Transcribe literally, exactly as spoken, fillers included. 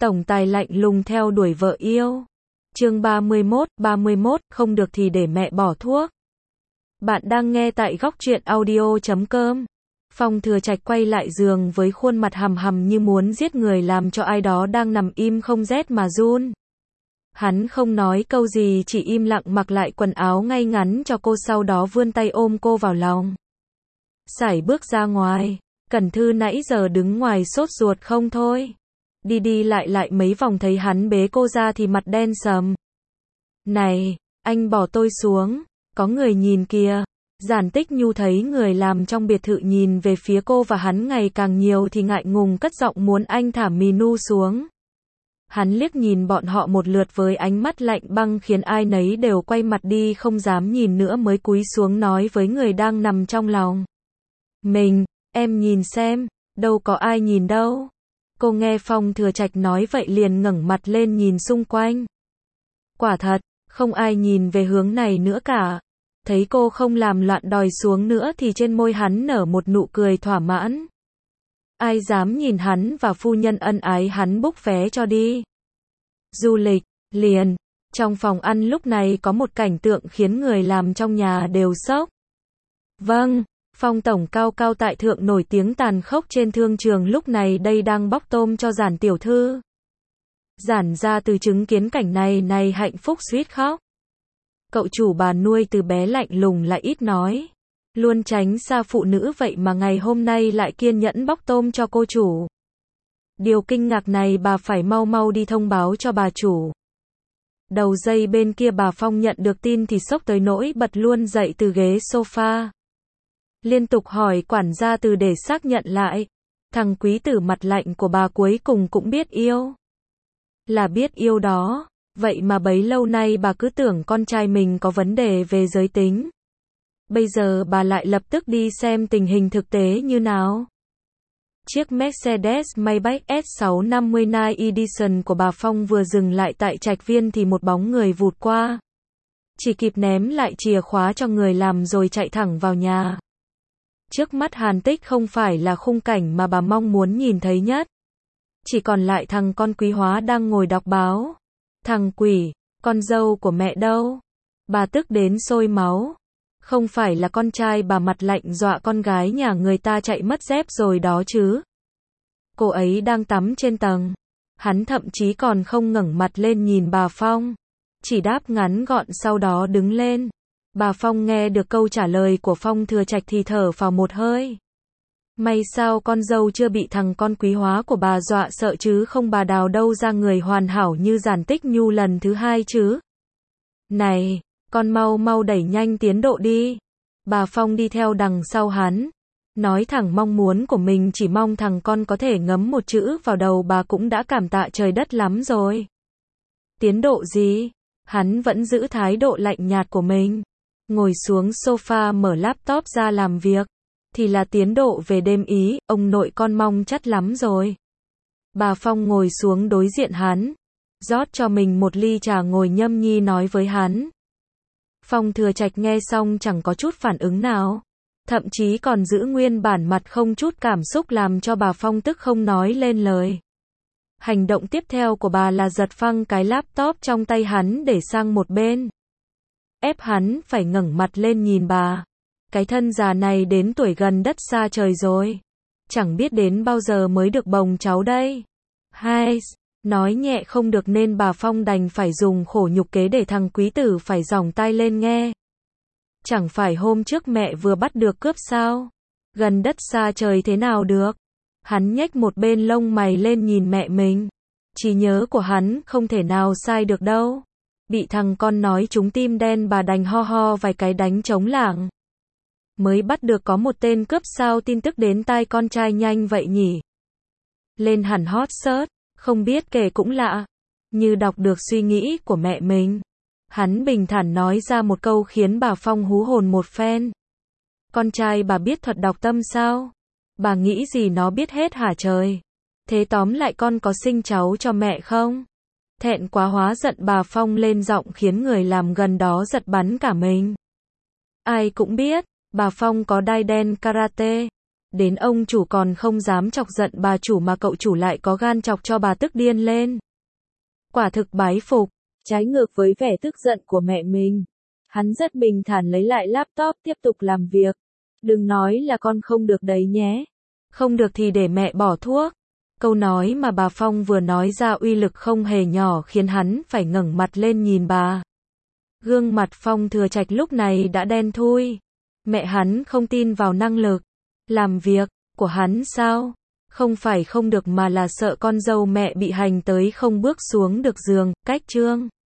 Tổng tài lạnh lùng theo đuổi vợ yêu. Chương ba mươi mốt, ba mươi mốt, không được thì để mẹ bỏ thuốc. Bạn đang nghe tại góc truyện audio chấm com. Phong Thừa Trạch quay lại giường với khuôn mặt hầm hầm như muốn giết người, làm cho ai đó đang nằm im không rét mà run. Hắn không nói câu gì, chỉ im lặng mặc lại quần áo ngay ngắn cho cô, sau đó vươn tay ôm cô vào lòng. Sải bước ra ngoài. Cẩn Thư nãy giờ đứng ngoài sốt ruột không thôi. Đi đi lại lại mấy vòng thấy hắn bế cô ra thì mặt đen sầm. Này, anh bỏ tôi xuống, có người nhìn kìa. Giản Tích Nhu thấy người làm trong biệt thự nhìn về phía cô và hắn ngày càng nhiều thì ngại ngùng cất giọng muốn anh thả mì nu xuống. Hắn liếc nhìn bọn họ một lượt với ánh mắt lạnh băng khiến ai nấy đều quay mặt đi không dám nhìn nữa, mới cúi xuống nói với người đang nằm trong lòng mình, em nhìn xem, đâu có ai nhìn đâu. Cô nghe Phong Thừa Trạch nói vậy liền ngẩng mặt lên nhìn xung quanh. Quả thật, không ai nhìn về hướng này nữa cả. Thấy cô không làm loạn đòi xuống nữa thì trên môi hắn nở một nụ cười thỏa mãn. Ai dám nhìn hắn và phu nhân ân ái, hắn búc vé cho đi. Du lịch, liền. Trong phòng ăn lúc này có một cảnh tượng khiến người làm trong nhà đều sốc. Vâng, Phong tổng cao cao tại thượng nổi tiếng tàn khốc trên thương trường lúc này đây đang bóc tôm cho Giản tiểu thư. Giản gia từ chứng kiến cảnh này này hạnh phúc suýt khóc. Cậu chủ bà nuôi từ bé lạnh lùng lại ít nói, luôn tránh xa phụ nữ, vậy mà ngày hôm nay lại kiên nhẫn bóc tôm cho cô chủ. Điều kinh ngạc này bà phải mau mau đi thông báo cho bà chủ. Đầu dây bên kia bà Phong nhận được tin thì sốc tới nỗi bật luôn dậy từ ghế sofa. Liên tục hỏi quản gia Từ để xác nhận lại. Thằng quý tử mặt lạnh của bà cuối cùng cũng biết yêu. Là biết yêu đó. Vậy mà bấy lâu nay bà cứ tưởng con trai mình có vấn đề về giới tính. Bây giờ bà lại lập tức đi xem tình hình thực tế như nào. Chiếc Mercedes-Maybach S sáu năm mươi Night Edition của bà Phong vừa dừng lại tại Trạch Viên thì một bóng người vụt qua. Chỉ kịp ném lại chìa khóa cho người làm rồi chạy thẳng vào nhà. Trước mắt Hàn Tích không phải là khung cảnh mà bà mong muốn nhìn thấy nhất. Chỉ còn lại thằng con Quý Hóa đang ngồi đọc báo. Thằng quỷ, con dâu của mẹ đâu? Bà tức đến sôi máu. Không phải là con trai bà mặt lạnh dọa con gái nhà người ta chạy mất dép rồi đó chứ. Cô ấy đang tắm trên tầng. Hắn thậm chí còn không ngẩng mặt lên nhìn bà Phong. Chỉ đáp ngắn gọn sau đó đứng lên. Bà Phong nghe được câu trả lời của Phong Thừa Trạch thì thở phào một hơi. May sao con dâu chưa bị thằng con Quý Hóa của bà dọa sợ, chứ không bà đào đâu ra người hoàn hảo như Giản Tích Nhu lần thứ hai chứ. Này, con mau mau đẩy nhanh tiến độ đi. Bà Phong đi theo đằng sau hắn. Nói thẳng mong muốn của mình, chỉ mong thằng con có thể ngấm một chữ vào đầu bà cũng đã cảm tạ trời đất lắm rồi. Tiến độ gì? Hắn vẫn giữ thái độ lạnh nhạt của mình. Ngồi xuống sofa mở laptop ra làm việc. Thì là tiến độ về đêm Ý, ông nội con mong chắc lắm rồi. Bà Phong ngồi xuống đối diện hắn. Rót cho mình một ly trà ngồi nhâm nhi nói với hắn. Phong Thừa Trạch nghe xong chẳng có chút phản ứng nào. Thậm chí còn giữ nguyên bản mặt không chút cảm xúc, làm cho bà Phong tức không nói lên lời. Hành động tiếp theo của bà là giật phăng cái laptop trong tay hắn để sang một bên. Ép hắn phải ngẩng mặt lên nhìn bà. Cái thân già này đến tuổi gần đất xa trời rồi. Chẳng biết đến bao giờ mới được bồng cháu đây. Hai, nói nhẹ không được nên bà Phong đành phải dùng khổ nhục kế để thằng quý tử phải giỏng tai lên nghe. Chẳng phải hôm trước mẹ vừa bắt được cướp sao? Gần đất xa trời thế nào được? Hắn nhếch một bên lông mày lên nhìn mẹ mình. Trí nhớ của hắn không thể nào sai được đâu. Bị thằng con nói trúng tim đen bà đành ho ho vài cái đánh trống lảng. Mới bắt được có một tên cướp sao tin tức đến tai con trai nhanh vậy nhỉ? Lên hẳn hot search, không biết kể cũng lạ. Như đọc được suy nghĩ của mẹ mình. Hắn bình thản nói ra một câu khiến bà Phong hú hồn một phen. Con trai bà biết thuật đọc tâm sao? Bà nghĩ gì nó biết hết hả trời? Thế tóm lại con có sinh cháu cho mẹ không? Thẹn quá hóa giận bà Phong lên giọng khiến người làm gần đó giật bắn cả mình. Ai cũng biết. Bà Phong có đai đen karate. đến ông chủ còn không dám chọc giận bà chủ mà cậu chủ lại có gan chọc cho bà tức điên lên. Quả thực bái phục. Trái ngược với vẻ tức giận của mẹ mình, hắn rất bình thản lấy lại laptop tiếp tục làm việc. Đừng nói là con không được đấy nhé. Không được thì để mẹ bỏ thuốc. Câu nói mà bà Phong vừa nói ra uy lực không hề nhỏ khiến hắn phải ngẩng mặt lên nhìn bà. Gương mặt Phong Thừa Trạch lúc này đã đen thui. Mẹ hắn không tin vào năng lực làm việc của hắn sao? Không phải không được mà là sợ con dâu mẹ bị hành tới không bước xuống được giường. Cách chương